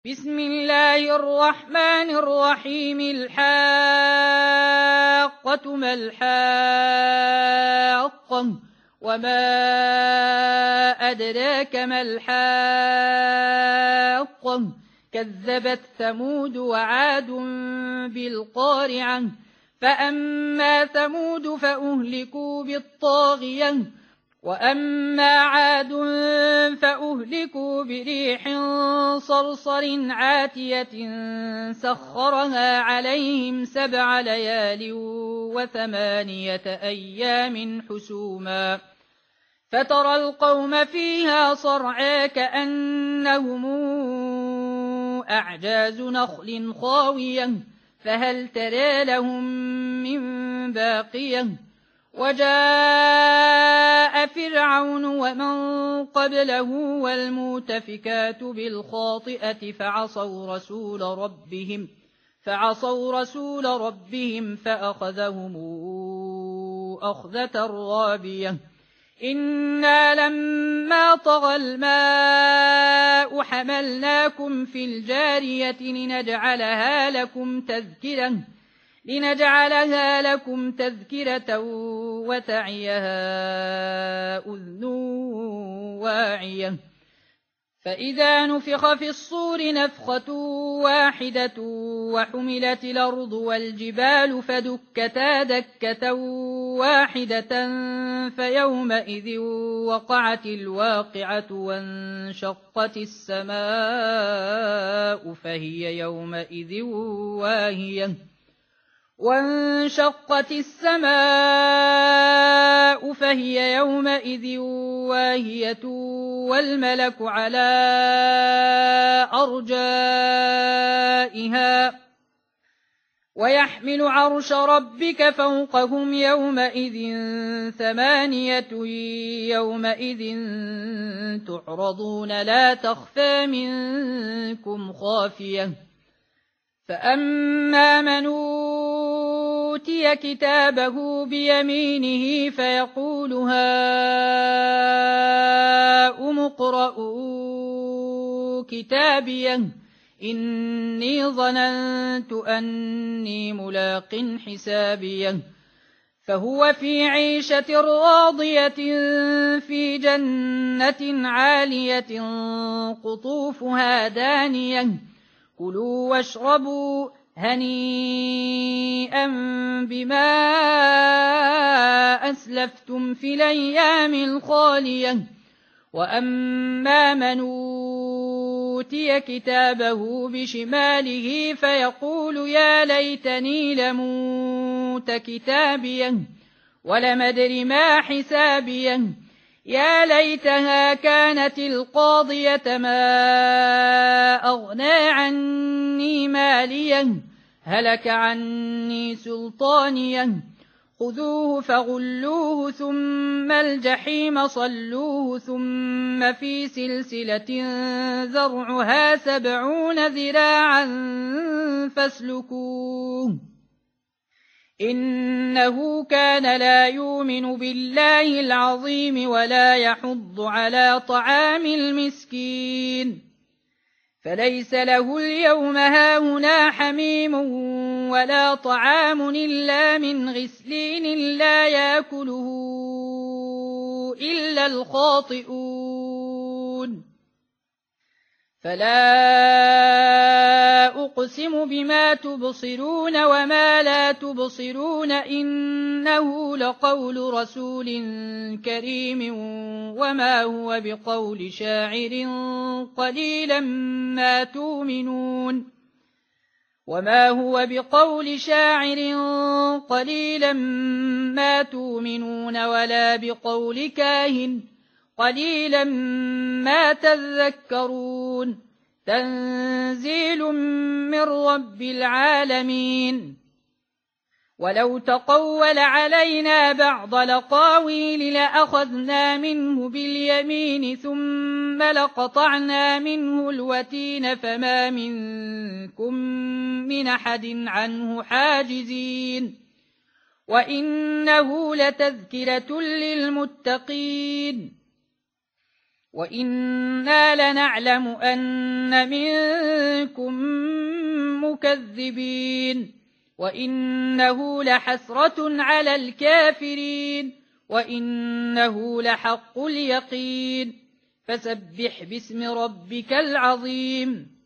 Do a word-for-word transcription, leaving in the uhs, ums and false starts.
بسم الله الرحمن الرحيم. الحاقة ما الحاقة وما أدراك ما الحاقة كذبت ثمود وعاد بالقارعة فأما ثمود فأهلكوا بالطاغية وأما عاد فأهلكوا بريح صرصر عاتية سخرها عليهم سبع ليال وثمانية أيام حسوما فترى القوم فيها صرعى كأنهم أعجاز نخل خاوية فهل ترى لهم من باقية وجاء فرعون ومن قبله والمؤتفكات بالخاطئة فعصوا رسول ربهم فعصوا رسول ربهم فأخذهم أخذة رابية إنا لما طغى الماء حملناكم في الجارية لنجعلها لكم تذكرة لنجعلها لكم تذكرة وتعيها أذن واعية فإذا نفخ في الصور نفخة واحدة وحملت الأرض والجبال فدكتا دكة واحدة فيومئذ وقعت الواقعة وانشقت السماء فهي يومئذ واهية وانشقت السماء فهي يومئذ واهية والملك على أرجائها ويحمل عرش ربك فوقهم يومئذ ثمانية يومئذ تعرضون لا تخفى منكم خافية فأما من أوتي كتابه بيمينه فيقول هاؤم اقرءوا كتابيه إني ظننت أني ملاق حسابيه فهو في عيشة راضية في جنة عالية قطوفها دانية كلوا واشربوا هنيئا بما أسلفتم في الأيام الخالية وأما من أوتي كتابه بشماله فيقول يا ليتني لموت كتابيه ولم أدر ما حسابيه يا ليتها كانت القاضية ما أغنى عني ماليه هلك عني سلطانيه خذوه فغلوه ثم الجحيم صلوه ثم في سلسلة ذرعها سبعون ذراعا فاسلكوه إنه كان لا يؤمن بالله العظيم ولا يحض على طعام المسكين فليس له اليوم هاهنا حميم ولا طعام إلا من غسلين لا يأكله إلا الخاطئون فلا أقسم بما تبصرون وما لا تبصرون إنه لقول رسول كريم وما هو بقول شاعر قليلا ما تؤمنون وما هو بقول شاعر قليلا ما تؤمنون ولا بقول كاهن قليلا ما تذكرون تنزيل من رب العالمين ولو تقول علينا بعض الأقاويل لأخذنا منه باليمين ثم لقطعنا منه الوتين فما منكم من أحد عنه حاجزين وإنه لتذكرة للمتقين وإنا لنعلم أن منكم مكذبين وإنه لحسرة على الكافرين وإنه لحق اليقين فسبح باسم ربك العظيم